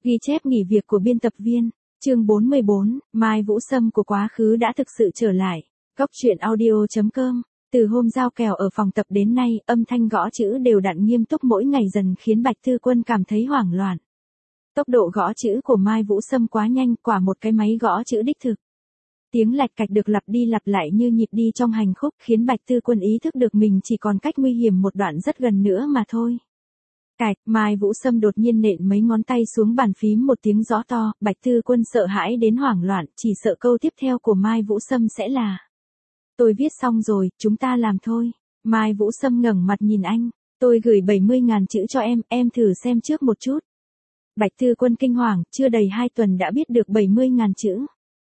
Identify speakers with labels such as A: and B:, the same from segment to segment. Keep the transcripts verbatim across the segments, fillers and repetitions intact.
A: Ghi chép nghỉ việc của biên tập viên. Chương bốn mươi bốn, Mai Vũ Sâm của quá khứ đã thực sự trở lại. Cốc truyện audio chấm com. Từ hôm giao kèo ở phòng tập đến nay, âm thanh gõ chữ đều đặn nghiêm túc mỗi ngày dần khiến Bạch Thư Quân cảm thấy hoảng loạn. Tốc độ gõ chữ của Mai Vũ Sâm quá nhanh, quả một cái máy gõ chữ đích thực. Tiếng lạch cạch được lặp đi lặp lại như nhịp đi trong hành khúc, khiến Bạch Thư Quân ý thức được mình chỉ còn cách nguy hiểm một đoạn rất gần nữa mà thôi. Cạch, Mai Vũ Sâm đột nhiên nện mấy ngón tay xuống bàn phím một tiếng rõ to, Bạch Thư Quân sợ hãi đến hoảng loạn, chỉ sợ câu tiếp theo của Mai Vũ Sâm sẽ là: tôi viết xong rồi, chúng ta làm thôi. Mai Vũ Sâm ngẩng mặt nhìn anh: tôi gửi bảy mươi ngàn chữ cho em, em thử xem trước một chút. Bạch Thư Quân kinh hoàng, chưa đầy hai tuần đã biết được bảy mươi ngàn chữ.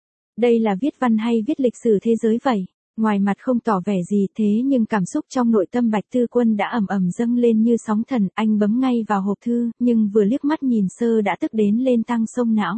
A: Đây là viết văn hay viết lịch sử thế giới vậy? Ngoài mặt không tỏ vẻ gì thế nhưng cảm xúc trong nội tâm Bạch Thư Quân đã ầm ầm dâng lên như sóng thần, anh bấm ngay vào hộp thư, nhưng vừa liếc mắt nhìn sơ đã tức đến lên tăng sông não.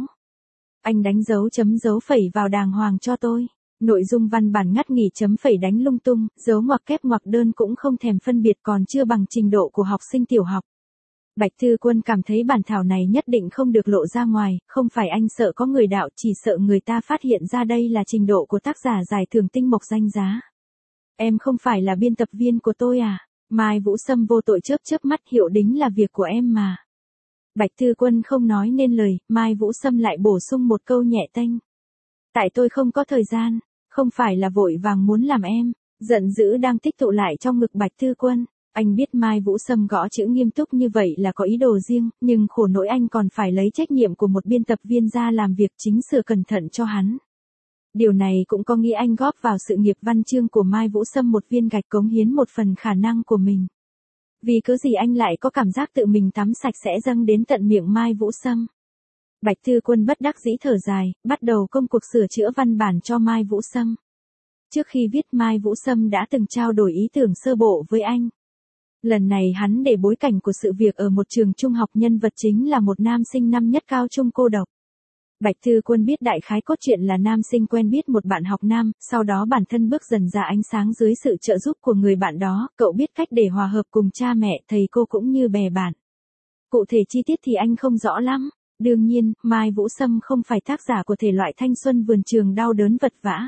A: Anh đánh dấu chấm dấu phẩy vào đàng hoàng cho tôi. Nội dung văn bản ngắt nghỉ chấm phẩy đánh lung tung, dấu ngoặc kép ngoặc đơn cũng không thèm phân biệt, còn chưa bằng trình độ của học sinh tiểu học. Bạch Thư Quân cảm thấy bản thảo này nhất định không được lộ ra ngoài, không phải anh sợ có người đạo, chỉ sợ người ta phát hiện ra đây là trình độ của tác giả giải thưởng tinh mộc danh giá. Em không phải là biên tập viên của tôi à? Mai Vũ Sâm vô tội chớp chớp mắt, hiệu đính là việc của em mà. Bạch Thư Quân không nói nên lời, Mai Vũ Sâm lại bổ sung một câu nhẹ tênh: tại tôi không có thời gian, không phải là vội vàng muốn làm em. Giận dữ đang tích tụ lại trong ngực Bạch Thư Quân. Anh biết Mai Vũ Sâm gõ chữ nghiêm túc như vậy là có ý đồ riêng, nhưng khổ nỗi anh còn phải lấy trách nhiệm của một biên tập viên ra làm việc chính sửa cẩn thận cho hắn. Điều này cũng có nghĩa anh góp vào sự nghiệp văn chương của Mai Vũ Sâm một viên gạch, cống hiến một phần khả năng của mình. Vì cớ gì anh lại có cảm giác tự mình tắm sạch sẽ dâng đến tận miệng Mai Vũ Sâm. Bạch Thư Quân bất đắc dĩ thở dài, bắt đầu công cuộc sửa chữa văn bản cho Mai Vũ Sâm. Trước khi viết, Mai Vũ Sâm đã từng trao đổi ý tưởng sơ bộ với anh. Lần này hắn để bối cảnh của sự việc ở một trường trung học, nhân vật chính là một nam sinh năm nhất cao trung cô độc. Bạch Thư Quân biết đại khái cốt truyện là nam sinh quen biết một bạn học nam, sau đó bản thân bước dần ra ánh sáng dưới sự trợ giúp của người bạn đó, cậu biết cách để hòa hợp cùng cha mẹ, thầy cô cũng như bè bạn. Cụ thể chi tiết thì anh không rõ lắm. Đương nhiên, Mai Vũ Sâm không phải tác giả của thể loại thanh xuân vườn trường đau đớn vật vã.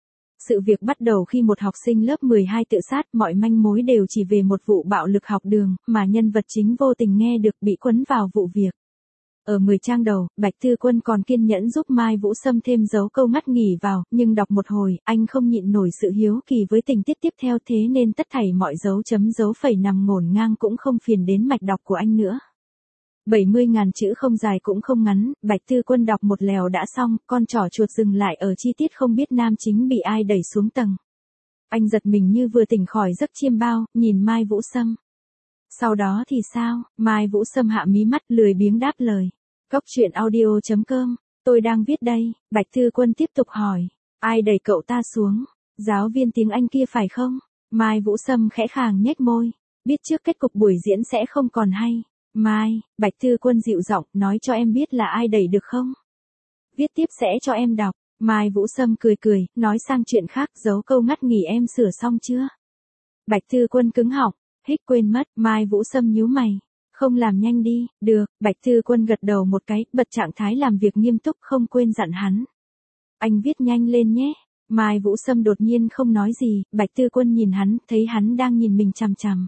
A: Sự việc bắt đầu khi một học sinh lớp mười hai tự sát, mọi manh mối đều chỉ về một vụ bạo lực học đường, mà nhân vật chính vô tình nghe được bị quấn vào vụ việc. Ở mười trang đầu, Bạch Thư Quân còn kiên nhẫn giúp Mai Vũ Sâm thêm dấu câu ngắt nghỉ vào, nhưng đọc một hồi, anh không nhịn nổi sự hiếu kỳ với tình tiết tiếp theo, thế nên tất thảy mọi dấu chấm dấu phẩy nằm ngổn ngang cũng không phiền đến mạch đọc của anh nữa. bảy mươi ngàn chữ không dài cũng không ngắn, Bạch Thư Quân đọc một lèo đã xong, con trỏ chuột dừng lại ở chi tiết không biết nam chính bị ai đẩy xuống tầng. Anh giật mình như vừa tỉnh khỏi giấc chiêm bao, nhìn Mai Vũ Sâm. Sau đó thì sao? Mai Vũ Sâm hạ mí mắt, lười biếng đáp lời. Cốc truyện audio chấm com, tôi đang viết đây. Bạch Thư Quân tiếp tục hỏi, ai đẩy cậu ta xuống? Giáo viên tiếng Anh kia phải không? Mai Vũ Sâm khẽ khàng nhếch môi, biết trước kết cục buổi diễn sẽ không còn hay. Mai, Bạch Thư Quân dịu giọng, nói cho em biết là ai đẩy được không? Viết tiếp sẽ cho em đọc. Mai Vũ Sâm cười cười, nói sang chuyện khác, dấu câu ngắt nghỉ em sửa xong chưa? Bạch Thư Quân cứng họng, hích quên mất. Mai Vũ Sâm nhíu mày, không làm nhanh đi? Được. Bạch Thư Quân gật đầu một cái, bật trạng thái làm việc nghiêm túc, không quên dặn hắn. Anh viết nhanh lên nhé. Mai Vũ Sâm đột nhiên không nói gì, Bạch Thư Quân nhìn hắn, thấy hắn đang nhìn mình chằm chằm.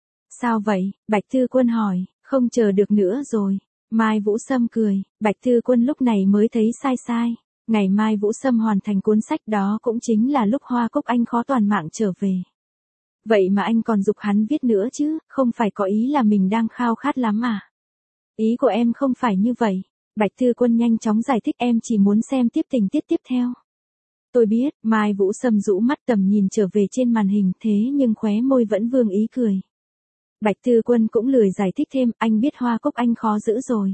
A: Sao vậy? Bạch Thư Quân hỏi. Không chờ được nữa rồi. Mai Vũ Sâm cười, Bạch Thư Quân lúc này mới thấy sai sai. Ngày mai Vũ Sâm hoàn thành cuốn sách đó cũng chính là lúc Hoa Cúc Anh khó toàn mạng trở về. Vậy mà anh còn giục hắn viết nữa chứ, không phải có ý là mình đang khao khát lắm à? Ý của em không phải như vậy. Bạch Thư Quân nhanh chóng giải thích, em chỉ muốn xem tiếp tình tiết tiếp theo. Tôi biết. Mai Vũ Sâm rũ mắt, tầm nhìn trở về trên màn hình, thế nhưng khóe môi vẫn vương ý cười. Bạch Thư Quân cũng lười giải thích thêm, anh biết Hoa Cúc Anh khó giữ rồi.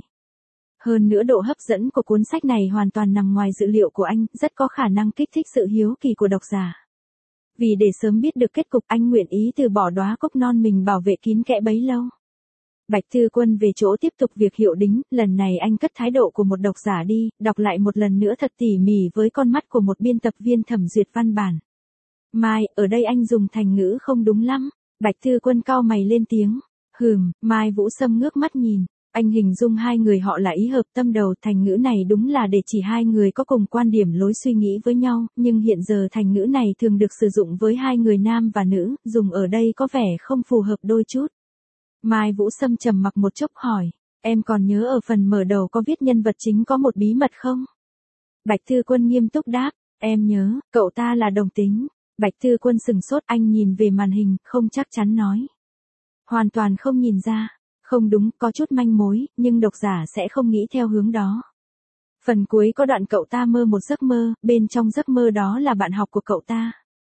A: Hơn nữa độ hấp dẫn của cuốn sách này hoàn toàn nằm ngoài dự liệu của anh, rất có khả năng kích thích sự hiếu kỳ của độc giả. Vì để sớm biết được kết cục, anh nguyện ý từ bỏ đóa cúc non mình bảo vệ kín kẽ bấy lâu. Bạch Thư Quân về chỗ tiếp tục việc hiệu đính, lần này anh cất thái độ của một độc giả đi, đọc lại một lần nữa thật tỉ mỉ với con mắt của một biên tập viên thẩm duyệt văn bản. Mai, ở đây anh dùng thành ngữ không đúng lắm. Bạch Thư Quân cau mày lên tiếng. Hừm. Mai Vũ Sâm ngước mắt nhìn. Anh hình dung hai người họ là ý hợp tâm đầu, thành ngữ này đúng là để chỉ hai người có cùng quan điểm lối suy nghĩ với nhau, nhưng hiện giờ thành ngữ này thường được sử dụng với hai người nam và nữ, dùng ở đây có vẻ không phù hợp đôi chút. Mai Vũ Sâm trầm mặc một chốc hỏi, em còn nhớ ở phần mở đầu có viết nhân vật chính có một bí mật không? Bạch Thư Quân nghiêm túc đáp, em nhớ, cậu ta là đồng tính. Bạch Thư Quân sừng sốt, anh nhìn về màn hình, không chắc chắn nói. Hoàn toàn không nhìn ra. Không đúng, có chút manh mối, nhưng độc giả sẽ không nghĩ theo hướng đó. Phần cuối có đoạn cậu ta mơ một giấc mơ, bên trong giấc mơ đó là bạn học của cậu ta.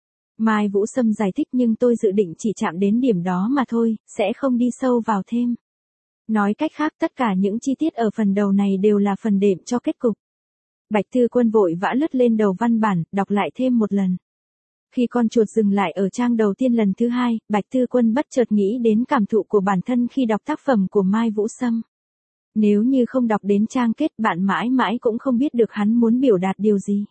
A: Mai Vũ Sâm giải thích, nhưng tôi dự định chỉ chạm đến điểm đó mà thôi, sẽ không đi sâu vào thêm. Nói cách khác, tất cả những chi tiết ở phần đầu này đều là phần đệm cho kết cục. Bạch Thư Quân vội vã lướt lên đầu văn bản, đọc lại thêm một lần. Khi con chuột dừng lại ở trang đầu tiên lần thứ hai, Bạch Thư Quân bất chợt nghĩ đến cảm thụ của bản thân khi đọc tác phẩm của Mai Vũ Sâm. Nếu như không đọc đến trang kết, bạn mãi mãi cũng không biết được hắn muốn biểu đạt điều gì.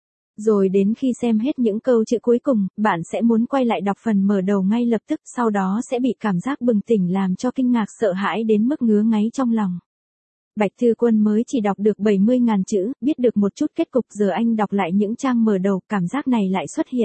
A: Rồi đến khi xem hết những câu chữ cuối cùng, bạn sẽ muốn quay lại đọc phần mở đầu ngay lập tức, sau đó sẽ bị cảm giác bừng tỉnh làm cho kinh ngạc sợ hãi đến mức ngứa ngáy trong lòng. Bạch Thư Quân mới chỉ đọc được bảy mươi nghìn chữ, biết được một chút kết cục, giờ anh đọc lại những trang mở đầu, cảm giác này lại xuất hiện.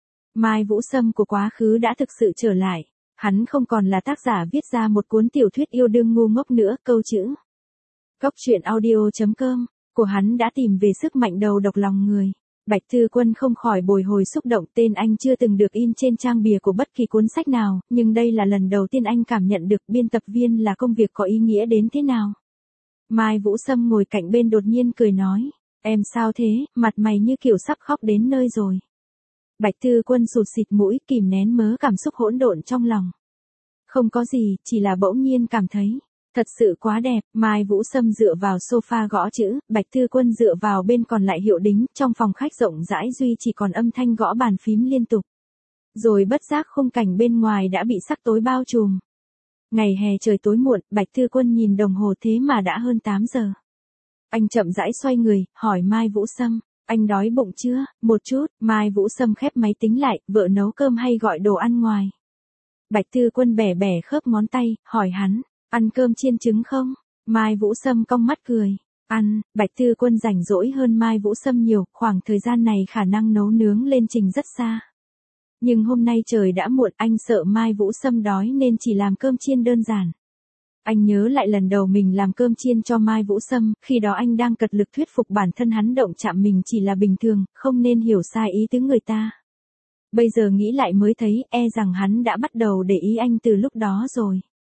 A: Mai Vũ Sâm của quá khứ đã thực sự trở lại. Hắn không còn là tác giả viết ra một cuốn tiểu thuyết yêu đương ngu ngốc nữa, câu chữ. Góc truyện audio chấm com của hắn đã tìm về sức mạnh đầu độc lòng người. Bạch Thư Quân không khỏi bồi hồi xúc động, tên anh chưa từng được in trên trang bìa của bất kỳ cuốn sách nào, nhưng đây là lần đầu tiên anh cảm nhận được biên tập viên là công việc có ý nghĩa đến thế nào. Mai Vũ Sâm ngồi cạnh bên đột nhiên cười nói, em sao thế, mặt mày như kiểu sắp khóc đến nơi rồi. Bạch Thư Quân sụt xịt mũi, kìm nén mớ cảm xúc hỗn độn trong lòng. Không có gì, chỉ là bỗng nhiên cảm thấy, thật sự quá đẹp. Mai Vũ Sâm dựa vào sofa gõ chữ, Bạch Thư Quân dựa vào bên còn lại hiệu đính, trong phòng khách rộng rãi duy chỉ còn âm thanh gõ bàn phím liên tục. Rồi bất giác khung cảnh bên ngoài đã bị sắc tối bao trùm. Ngày hè trời tối muộn, Bạch Thư Quân nhìn đồng hồ thế mà đã hơn tám giờ. Anh chậm rãi xoay người, hỏi Mai Vũ Sâm, anh đói bụng chưa? Một chút. Mai Vũ Sâm khép máy tính lại, vợ nấu cơm hay gọi đồ ăn ngoài? Bạch Thư Quân bẻ bẻ khớp ngón tay, hỏi hắn, ăn cơm chiên trứng không? Mai Vũ Sâm cong mắt cười, ăn. Bạch Thư Quân rảnh rỗi hơn Mai Vũ Sâm nhiều, khoảng thời gian này khả năng nấu nướng lên trình rất xa. Nhưng hôm nay trời đã muộn, anh sợ Mai Vũ Sâm đói nên chỉ làm cơm chiên đơn giản. Anh nhớ lại lần đầu mình làm cơm chiên cho Mai Vũ Sâm, khi đó anh đang cật lực thuyết phục bản thân hắn động chạm mình chỉ là bình thường, không nên hiểu sai ý tứ người ta. Bây giờ nghĩ lại mới thấy, e rằng hắn đã bắt đầu để ý anh từ lúc đó rồi.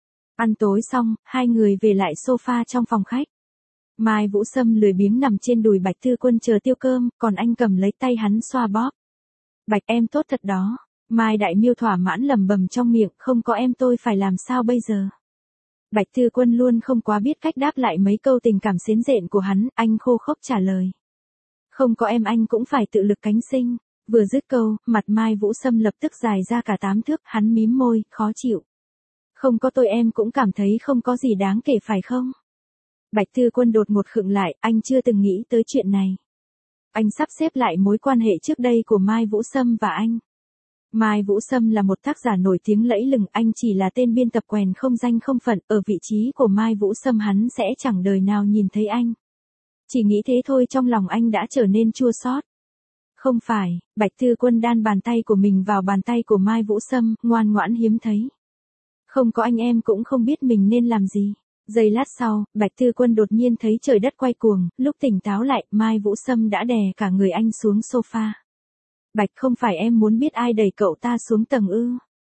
A: Ăn tối xong, hai người về lại sofa trong phòng khách. Mai Vũ Sâm lười biếng nằm trên đùi Bạch Thư Quân chờ tiêu cơm, còn anh cầm lấy tay hắn xoa bóp. Bạch em tốt thật đó. Mai Đại Miêu thỏa mãn lẩm bẩm trong miệng, không có em tôi phải làm sao bây giờ. Bạch Thư Quân luôn không quá biết cách đáp lại mấy câu tình cảm xến rện của hắn, anh khô khốc trả lời. Không có em anh cũng phải tự lực cánh sinh. Vừa dứt câu, mặt Mai Vũ Sâm lập tức dài ra cả tám thước, hắn mím môi, khó chịu. Không có tôi em cũng cảm thấy không có gì đáng kể phải không? Bạch Thư Quân đột ngột khựng lại, anh chưa từng nghĩ tới chuyện này. Anh sắp xếp lại mối quan hệ trước đây của Mai Vũ Sâm và anh. Mai Vũ Sâm là một tác giả nổi tiếng lẫy lừng, anh chỉ là tên biên tập quèn không danh không phận, ở vị trí của Mai Vũ Sâm hắn sẽ chẳng đời nào nhìn thấy anh. Chỉ nghĩ thế thôi trong lòng anh đã trở nên chua xót. Không phải, Bạch Thư Quân đan bàn tay của mình vào bàn tay của Mai Vũ Sâm, ngoan ngoãn hiếm thấy. Không có anh em cũng không biết mình nên làm gì. Giây lát sau, Bạch Thư Quân đột nhiên thấy trời đất quay cuồng, lúc tỉnh táo lại, Mai Vũ Sâm đã đè cả người anh xuống sofa. Bạch không phải em muốn biết ai đẩy cậu ta xuống tầng ư?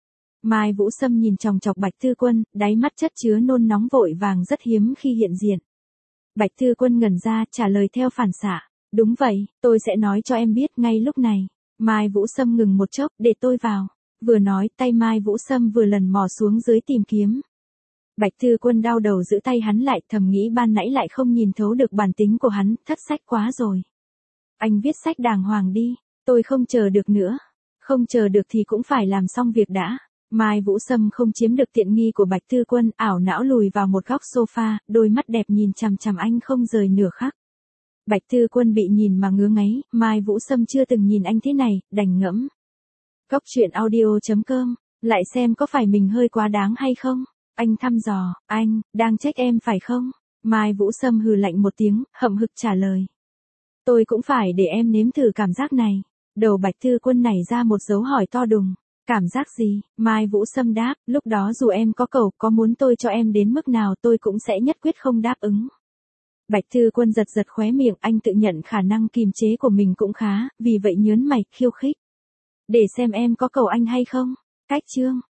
A: Mai Vũ Sâm nhìn chòng chọc Bạch Thư Quân, đáy mắt chất chứa nôn nóng vội vàng rất hiếm khi hiện diện. Bạch Thư Quân ngẩn ra, trả lời theo phản xạ. Đúng vậy, tôi sẽ nói cho em biết ngay lúc này. Mai Vũ Sâm ngừng một chốc, để tôi vào. Vừa nói, tay Mai Vũ Sâm vừa lần mò xuống dưới tìm kiếm. Bạch Thư Quân đau đầu giữ tay hắn lại, thầm nghĩ ban nãy lại không nhìn thấu được bản tính của hắn, thất sách quá rồi. Anh viết sách đàng hoàng đi, tôi không chờ được nữa. Không chờ được thì cũng phải làm xong việc đã. Mai Vũ Sâm không chiếm được tiện nghi của Bạch Thư Quân, ảo não lùi vào một góc sofa, đôi mắt đẹp nhìn chằm chằm anh không rời nửa khắc. Bạch Thư Quân bị nhìn mà ngứa ngáy, Mai Vũ Sâm chưa từng nhìn anh thế này, đành ngẫm. Góc truyện audio chấm com, lại xem có phải mình hơi quá đáng hay không? Anh thăm dò, anh, đang trách em phải không? Mai Vũ Sâm hừ lạnh một tiếng, hậm hực trả lời. Tôi cũng phải để em nếm thử cảm giác này. Đầu Bạch Thư Quân nảy ra một dấu hỏi to đùng. Cảm giác gì? Mai Vũ Sâm đáp, lúc đó dù em có cầu, có muốn tôi cho em đến mức nào tôi cũng sẽ nhất quyết không đáp ứng. Bạch Thư Quân giật giật khóe miệng, anh tự nhận khả năng kìm chế của mình cũng khá, vì vậy nhớn mày, khiêu khích. Để xem em có cầu anh hay không? Cách chương.